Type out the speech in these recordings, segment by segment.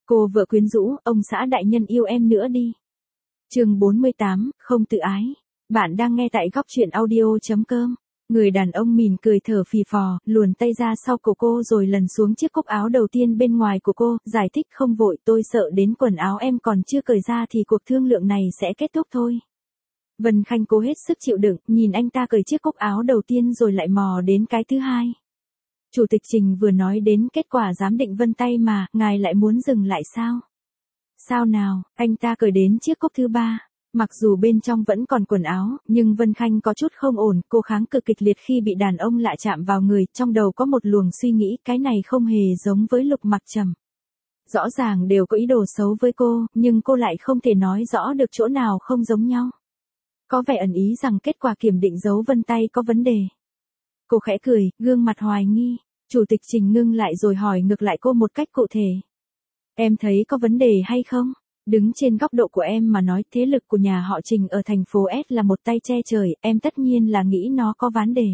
Cô vợ quyến rũ, ông xã đại nhân yêu em nữa đi. Chương 48, không tự ái. Bạn đang nghe tại góc truyện audio.com. Người đàn ông mỉm cười thở phì phò, luồn tay ra sau cổ cô rồi lần xuống chiếc cúc áo đầu tiên bên ngoài của cô, giải thích không vội, tôi sợ đến quần áo em còn chưa cởi ra thì cuộc thương lượng này sẽ kết thúc thôi. Vân Khanh cố hết sức chịu đựng, nhìn anh ta cởi chiếc cúc áo đầu tiên rồi lại mò đến cái thứ hai. Chủ tịch Trình vừa nói đến kết quả giám định vân tay mà, ngài lại muốn dừng lại sao? Sao nào, anh ta cởi đến chiếc cúc thứ ba. Mặc dù bên trong vẫn còn quần áo, nhưng Vân Khanh có chút không ổn, cô kháng cự kịch liệt khi bị đàn ông lạ chạm vào người, trong đầu có một luồng suy nghĩ, cái này không hề giống với Lục Mặc Trầm. Rõ ràng đều có ý đồ xấu với cô, nhưng cô lại không thể nói rõ được chỗ nào không giống nhau. Có vẻ ẩn ý rằng kết quả kiểm định dấu vân tay có vấn đề. Cô khẽ cười, gương mặt hoài nghi. Chủ tịch Trình ngưng lại rồi hỏi ngược lại cô một cách cụ thể. Em thấy có vấn đề hay không? Đứng trên góc độ của em mà nói, thế lực của nhà họ Trình ở thành phố S là một tay che trời, em tất nhiên là nghĩ nó có vấn đề.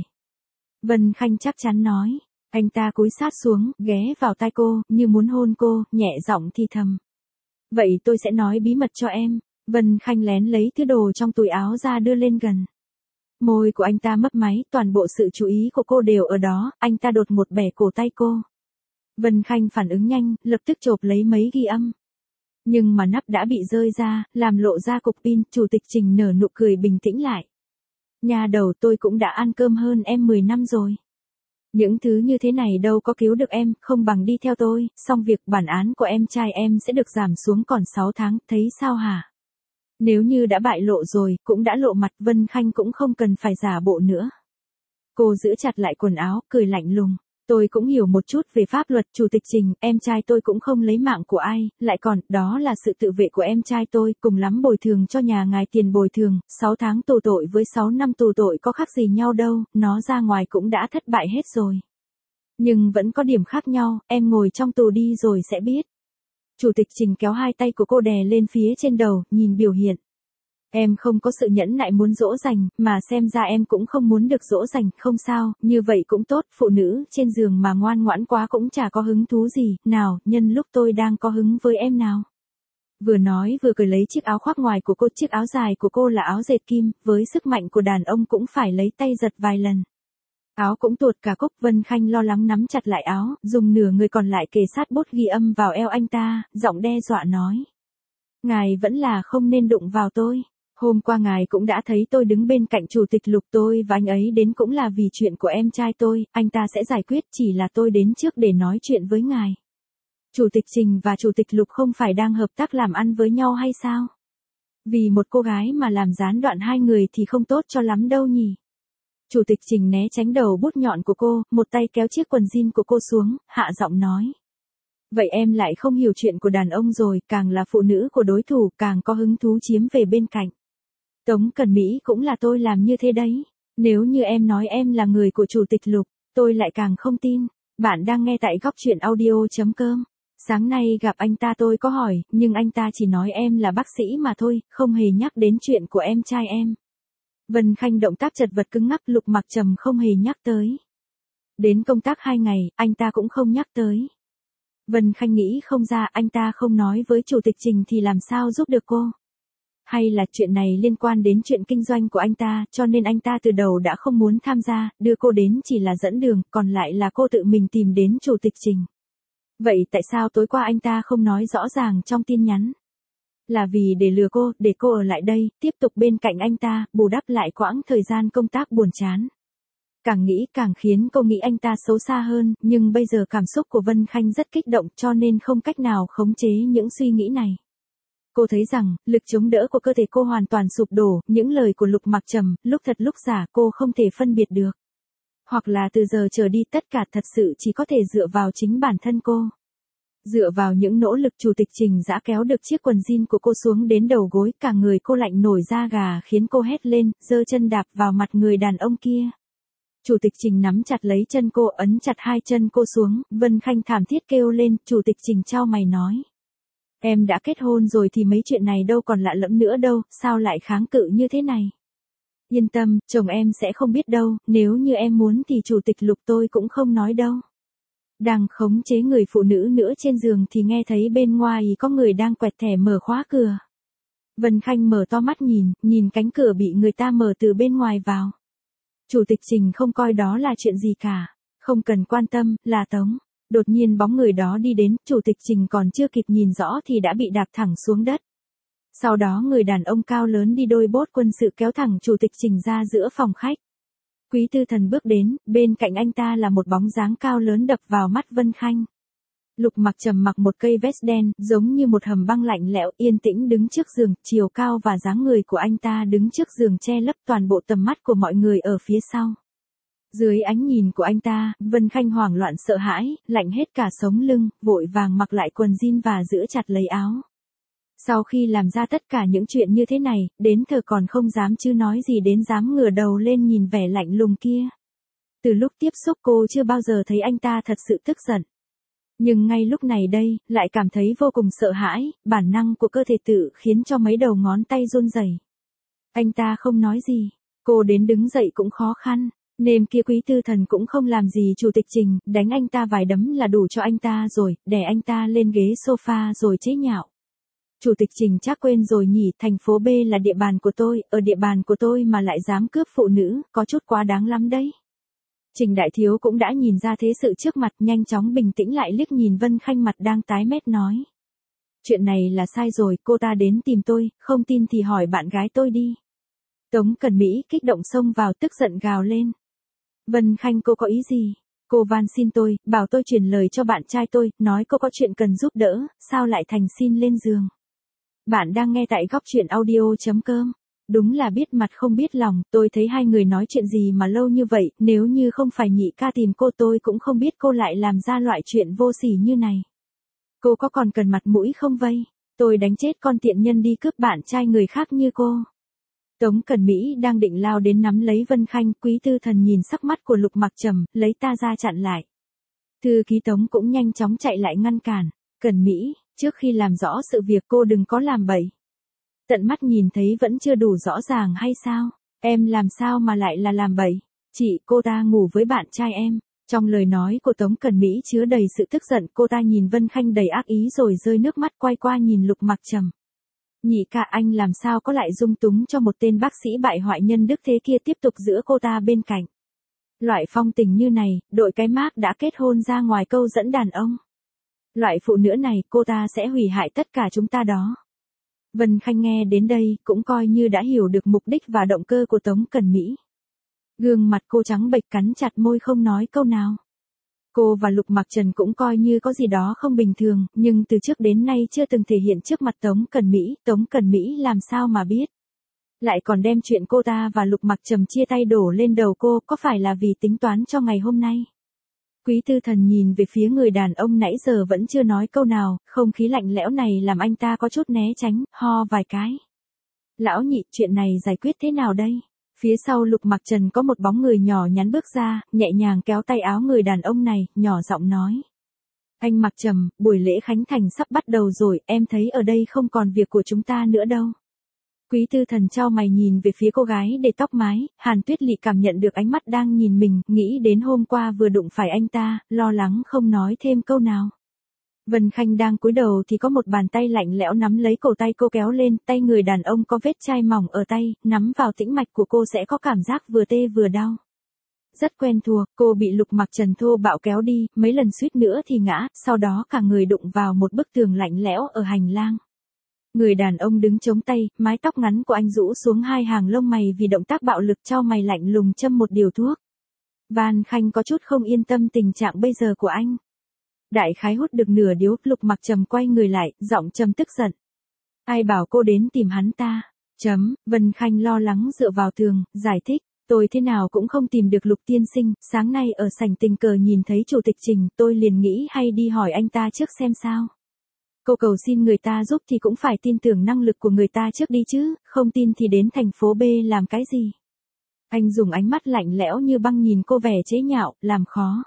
Vân Khanh chắc chắn nói. Anh ta cúi sát xuống, ghé vào tai cô, như muốn hôn cô, nhẹ giọng thì thầm. Vậy tôi sẽ nói bí mật cho em. Vân Khanh lén lấy thứ đồ trong túi áo ra đưa lên gần. Môi của anh ta mấp máy, toàn bộ sự chú ý của cô đều ở đó, anh ta đột ngột bẻ cổ tay cô. Vân Khanh phản ứng nhanh, lập tức chộp lấy mấy ghi âm. Nhưng mà nắp đã bị rơi ra, làm lộ ra cục pin, Chủ tịch Trình nở nụ cười bình tĩnh lại. Nhà đầu, tôi cũng đã ăn cơm hơn em 10 năm rồi. Những thứ như thế này đâu có cứu được em, không bằng đi theo tôi, xong việc bản án của em trai em sẽ được giảm xuống còn 6 tháng, thấy sao hả? Nếu như đã bại lộ rồi, cũng đã lộ mặt, Vân Khanh cũng không cần phải giả bộ nữa. Cô giữ chặt lại quần áo, cười lạnh lùng. Tôi cũng hiểu một chút về pháp luật, Chủ tịch Trình, em trai tôi cũng không lấy mạng của ai, lại còn, đó là sự tự vệ của em trai tôi, cùng lắm bồi thường cho nhà ngài tiền bồi thường, 6 tháng tù tội với 6 năm tù tội có khác gì nhau đâu, nó ra ngoài cũng đã thất bại hết rồi. Nhưng vẫn có điểm khác nhau, em ngồi trong tù đi rồi sẽ biết. Chủ tịch Trình kéo hai tay của cô đè lên phía trên đầu, nhìn biểu hiện. Em không có sự nhẫn nại muốn dỗ dành, mà xem ra em cũng không muốn được dỗ dành, không sao, như vậy cũng tốt, phụ nữ trên giường mà ngoan ngoãn quá cũng chả có hứng thú gì, nào, nhân lúc tôi đang có hứng với em nào. Vừa nói vừa cởi lấy chiếc áo khoác ngoài của cô, chiếc áo dài của cô là áo dệt kim, với sức mạnh của đàn ông cũng phải lấy tay giật vài lần. Áo cũng tuột cả cúc, Vân Khanh lo lắng nắm chặt lại áo, dùng nửa người còn lại kề sát bút ghi âm vào eo anh ta, giọng đe dọa nói. Ngài vẫn là không nên đụng vào tôi. Hôm qua ngài cũng đã thấy tôi đứng bên cạnh Chủ tịch Lục, tôi và anh ấy đến cũng là vì chuyện của em trai tôi, anh ta sẽ giải quyết, chỉ là tôi đến trước để nói chuyện với ngài. Chủ tịch Trình và Chủ tịch Lục không phải đang hợp tác làm ăn với nhau hay sao? Vì một cô gái mà làm gián đoạn hai người thì không tốt cho lắm đâu nhỉ? Chủ tịch Trình né tránh đầu bút nhọn của cô, một tay kéo chiếc quần jean của cô xuống, hạ giọng nói. Vậy em lại không hiểu chuyện của đàn ông rồi, càng là phụ nữ của đối thủ, càng có hứng thú chiếm về bên cạnh. Tống Cẩn Mỹ cũng là tôi làm như thế đấy. Nếu như em nói em là người của Chủ tịch Lục, tôi lại càng không tin. Bạn đang nghe tại góc truyện audio.com. Sáng nay gặp anh ta tôi có hỏi, nhưng anh ta chỉ nói em là bác sĩ mà thôi, không hề nhắc đến chuyện của em trai em. Vân Khanh động tác chật vật cứng ngắc, Lục Mặc Trầm không hề nhắc tới. Đến công tác 2 ngày, anh ta cũng không nhắc tới. Vân Khanh nghĩ không ra, anh ta không nói với Chủ tịch Trình thì làm sao giúp được cô. Hay là chuyện này liên quan đến chuyện kinh doanh của anh ta, cho nên anh ta từ đầu đã không muốn tham gia, đưa cô đến chỉ là dẫn đường, còn lại là cô tự mình tìm đến Chủ tịch Trình. Vậy tại sao tối qua anh ta không nói rõ ràng trong tin nhắn? Là vì để lừa cô, để cô ở lại đây, tiếp tục bên cạnh anh ta, bù đắp lại quãng thời gian công tác buồn chán. Càng nghĩ càng khiến cô nghĩ anh ta xấu xa hơn, nhưng bây giờ cảm xúc của Vân Khanh rất kích động cho nên không cách nào khống chế những suy nghĩ này. Cô thấy rằng, lực chống đỡ của cơ thể cô hoàn toàn sụp đổ, những lời của Lục Mặc Trầm, lúc thật lúc giả cô không thể phân biệt được. Hoặc là từ giờ trở đi tất cả thật sự chỉ có thể dựa vào chính bản thân cô. Dựa vào những nỗ lực, Chủ tịch Trình giã kéo được chiếc quần jean của cô xuống đến đầu gối, cả người cô lạnh nổi da gà khiến cô hét lên, giơ chân đạp vào mặt người đàn ông kia. Chủ tịch Trình nắm chặt lấy chân cô, ấn chặt hai chân cô xuống, Vân Khanh thảm thiết kêu lên, Chủ tịch Trình chau mày nói. Em đã kết hôn rồi thì mấy chuyện này đâu còn lạ lẫm nữa đâu, sao lại kháng cự như thế này? Yên tâm, chồng em sẽ không biết đâu, nếu như em muốn thì Chủ tịch Lục tôi cũng không nói đâu. Đang khống chế người phụ nữ nữa trên giường thì nghe thấy bên ngoài có người đang quẹt thẻ mở khóa cửa. Vân Khanh mở to mắt nhìn cánh cửa bị người ta mở từ bên ngoài vào. Chủ tịch Trình không coi đó là chuyện gì cả. Không cần quan tâm, là Tống. Đột nhiên bóng người đó đi đến, Chủ tịch Trình còn chưa kịp nhìn rõ thì đã bị đạp thẳng xuống đất. Sau đó người đàn ông cao lớn đi đôi bốt quân sự kéo thẳng Chủ tịch Trình ra giữa phòng khách. Quý Tư Thần bước đến, bên cạnh anh ta là một bóng dáng cao lớn đập vào mắt Vân Khanh. Lục Mặc Trầm mặc một cây vest đen, giống như một hầm băng lạnh lẽo, yên tĩnh đứng trước giường, chiều cao và dáng người của anh ta đứng trước giường che lấp toàn bộ tầm mắt của mọi người ở phía sau. Dưới ánh nhìn của anh ta, Vân Khanh hoảng loạn sợ hãi, lạnh hết cả sống lưng, vội vàng mặc lại quần jean và giữ chặt lấy áo. Sau khi làm ra tất cả những chuyện như thế này, đến thở còn không dám chứ nói gì đến dám ngửa đầu lên nhìn vẻ lạnh lùng kia. Từ lúc tiếp xúc cô chưa bao giờ thấy anh ta thật sự tức giận. Nhưng ngay lúc này đây, lại cảm thấy vô cùng sợ hãi, bản năng của cơ thể tự khiến cho mấy đầu ngón tay run rẩy. Anh ta không nói gì, cô đến đứng dậy cũng khó khăn, nêm kia Quý Tư Thần cũng không làm gì Chủ tịch Trình, đánh anh ta vài đấm là đủ cho anh ta rồi, đè anh ta lên ghế sofa rồi chế nhạo. Chủ tịch Trình chắc quên rồi nhỉ, thành phố B là địa bàn của tôi, ở địa bàn của tôi mà lại dám cướp phụ nữ, có chút quá đáng lắm đấy. Trình Đại Thiếu cũng đã nhìn ra thế sự trước mặt, nhanh chóng bình tĩnh lại liếc nhìn Vân Khanh mặt đang tái mét nói. Chuyện này là sai rồi, cô ta đến tìm tôi, không tin thì hỏi bạn gái tôi đi. Tống Cần Mỹ kích động xông vào tức giận gào lên. Vân Khanh cô có ý gì? Cô van xin tôi, bảo tôi truyền lời cho bạn trai tôi, nói cô có chuyện cần giúp đỡ, sao lại thành xin lên giường. Bạn đang nghe tại góc truyện audio.com. Đúng là biết mặt không biết lòng, tôi thấy hai người nói chuyện gì mà lâu như vậy, nếu như không phải Nhị ca tìm cô tôi cũng không biết cô lại làm ra loại chuyện vô sỉ như này. Cô có còn cần mặt mũi không vây? Tôi đánh chết con tiện nhân đi cướp bạn trai người khác như cô. Tống Cần Mỹ đang định lao đến nắm lấy Vân Khanh, Quý Tư Thần nhìn sắc mắt của Lục Mặc Trầm, lấy ta ra chặn lại. Thư ký Tống cũng nhanh chóng chạy lại ngăn cản. Cần Mỹ, trước khi làm rõ sự việc cô đừng có làm bậy. Tận mắt nhìn thấy vẫn chưa đủ rõ ràng hay sao? Em làm sao mà lại là làm bậy? Chị, cô ta ngủ với bạn trai em. Trong lời nói của Tống Cần Mỹ chứa đầy sự tức giận, cô ta nhìn Vân Khanh đầy ác ý rồi rơi nước mắt quay qua nhìn Lục Mặc Trầm. Nhị ca anh làm sao có lại dung túng cho một tên bác sĩ bại hoại nhân đức thế kia tiếp tục giữ cô ta bên cạnh. Loại phong tình như này, đội cái mác đã kết hôn ra ngoài câu dẫn đàn ông. Loại phụ nữ này, cô ta sẽ hủy hại tất cả chúng ta đó. Vân Khanh nghe đến đây, cũng coi như đã hiểu được mục đích và động cơ của Tống Cần Mỹ. Gương mặt cô trắng bệch cắn chặt môi không nói câu nào. Cô và Lục Mặc Trần cũng coi như có gì đó không bình thường, nhưng từ trước đến nay chưa từng thể hiện trước mặt Tống Cần Mỹ làm sao mà biết. Lại còn đem chuyện cô ta và Lục Mặc Trầm chia tay đổ lên đầu cô, có phải là vì tính toán cho ngày hôm nay? Quý Tư Thần nhìn về phía người đàn ông nãy giờ vẫn chưa nói câu nào, không khí lạnh lẽo này làm anh ta có chút né tránh, ho vài cái. Lão Nhị, chuyện này giải quyết thế nào đây? Phía sau Lục Mặc Trần có một bóng người nhỏ nhắn bước ra, nhẹ nhàng kéo tay áo người đàn ông này, nhỏ giọng nói. Anh Mặc Trầm, buổi lễ khánh thành sắp bắt đầu rồi, em thấy ở đây không còn việc của chúng ta nữa đâu. Quý Tư Thần chau mày nhìn về phía cô gái để tóc mái, Hàn Tuyết Lị cảm nhận được ánh mắt đang nhìn mình, nghĩ đến hôm qua vừa đụng phải anh ta, lo lắng không nói thêm câu nào. Vân Khanh đang cúi đầu thì có một bàn tay lạnh lẽo nắm lấy cổ tay cô kéo lên, tay người đàn ông có vết chai mỏng ở tay, nắm vào tĩnh mạch của cô sẽ có cảm giác vừa tê vừa đau. Rất quen thuộc, cô bị Lục Mặc Trần thô bạo kéo đi, mấy lần suýt nữa thì ngã, sau đó cả người đụng vào một bức tường lạnh lẽo ở hành lang. Người đàn ông đứng chống tay, mái tóc ngắn của anh rũ xuống hai hàng lông mày vì động tác bạo lực chau mày lạnh lùng châm một điều thuốc. Vân Khanh có chút không yên tâm tình trạng bây giờ của anh. Đại khái hút được nửa điếu, Lục Mặc Trầm quay người lại, giọng trầm tức giận. Ai bảo cô đến tìm hắn ta? Vân Khanh lo lắng dựa vào tường, giải thích. Tôi thế nào cũng không tìm được Lục tiên sinh, sáng nay ở sảnh tình cờ nhìn thấy Chủ tịch Trình, tôi liền nghĩ hay đi hỏi anh ta trước xem sao. Cô cầu xin người ta giúp thì cũng phải tin tưởng năng lực của người ta trước đi chứ, không tin thì đến thành phố B làm cái gì. Anh dùng ánh mắt lạnh lẽo như băng nhìn cô vẻ chế nhạo, làm khó.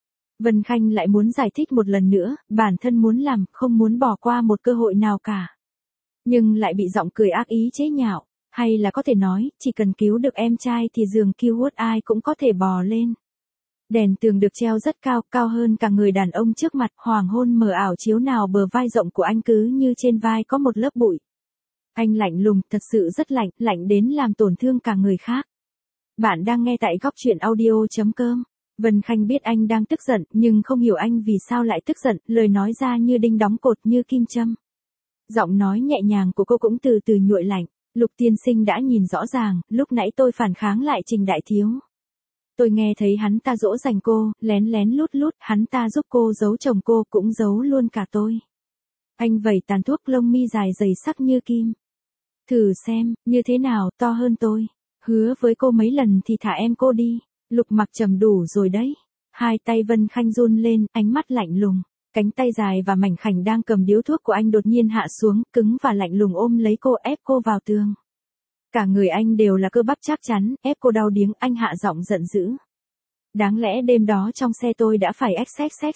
Vân Khanh lại muốn giải thích một lần nữa, bản thân muốn làm, không muốn bỏ qua một cơ hội nào cả. Nhưng lại bị giọng cười ác ý chế nhạo, hay là có thể nói, chỉ cần cứu được em trai thì giường cứu hút ai cũng có thể bò lên. Đèn tường được treo rất cao, cao hơn cả người đàn ông trước mặt, hoàng hôn mờ ảo chiếu nào bờ vai rộng của anh cứ như trên vai có một lớp bụi. Anh lạnh lùng, thật sự rất lạnh, lạnh đến làm tổn thương cả người khác. Bạn đang nghe tại góc truyện audio.com. Vân Khanh biết anh đang tức giận, nhưng không hiểu anh vì sao lại tức giận, lời nói ra như đinh đóng cột như kim châm. Giọng nói nhẹ nhàng của cô cũng từ từ nguội lạnh. Lục tiên sinh đã nhìn rõ ràng, lúc nãy tôi phản kháng lại Trình đại thiếu. Tôi nghe thấy hắn ta dỗ dành cô, lén lén lút lút, hắn ta giúp cô giấu chồng cô cũng giấu luôn cả tôi. Anh vẩy tàn thuốc lông mi dài dày sắc như kim. Thử xem, như thế nào, to hơn tôi. Hứa với cô mấy lần thì thả em cô đi. Lục Mặc Trầm đủ rồi đấy. Hai tay Vân Khanh run lên, ánh mắt lạnh lùng. Cánh tay dài và mảnh khảnh đang cầm điếu thuốc của anh đột nhiên hạ xuống, cứng và lạnh lùng ôm lấy cô ép cô vào tường. Cả người anh đều là cơ bắp chắc chắn, ép cô đau điếng, anh hạ giọng giận dữ. Đáng lẽ đêm đó trong xe tôi đã phải XXX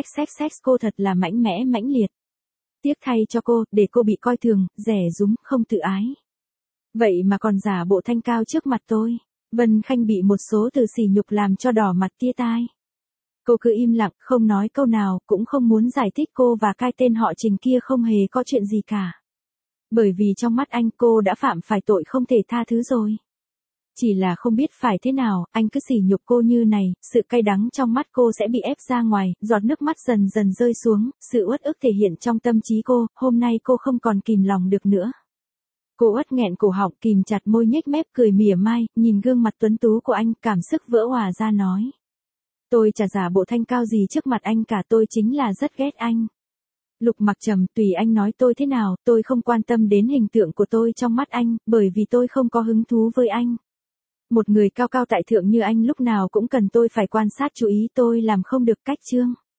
cô thật là mãnh mẽ mãnh liệt. Tiếc thay cho cô, để cô bị coi thường, rẻ rúm, không tự ái. Vậy mà còn giả bộ thanh cao trước mặt tôi. Vân Khanh bị một số từ sỉ nhục làm cho đỏ mặt tia tai. Cô cứ im lặng, không nói câu nào, cũng không muốn giải thích cô và cái tên họ Trình kia không hề có chuyện gì cả. Bởi vì trong mắt anh cô đã phạm phải tội không thể tha thứ rồi. Chỉ là không biết phải thế nào, anh cứ sỉ nhục cô như này, sự cay đắng trong mắt cô sẽ bị ép ra ngoài, giọt nước mắt dần dần rơi xuống, sự uất ức thể hiện trong tâm trí cô, hôm nay cô không còn kìm lòng được nữa. Cô uất nghẹn cổ họng, kìm chặt môi nhếch mép cười mỉa mai, nhìn gương mặt tuấn tú của anh, cảm sức vỡ òa ra nói. Tôi chả giả bộ thanh cao gì trước mặt anh cả, tôi chính là rất ghét anh. Lục Mặc Trầm, tùy anh nói tôi thế nào, tôi không quan tâm đến hình tượng của tôi trong mắt anh, bởi vì tôi không có hứng thú với anh. Một người cao cao tại thượng như anh lúc nào cũng cần tôi phải quan sát chú ý, tôi làm không được cách chương.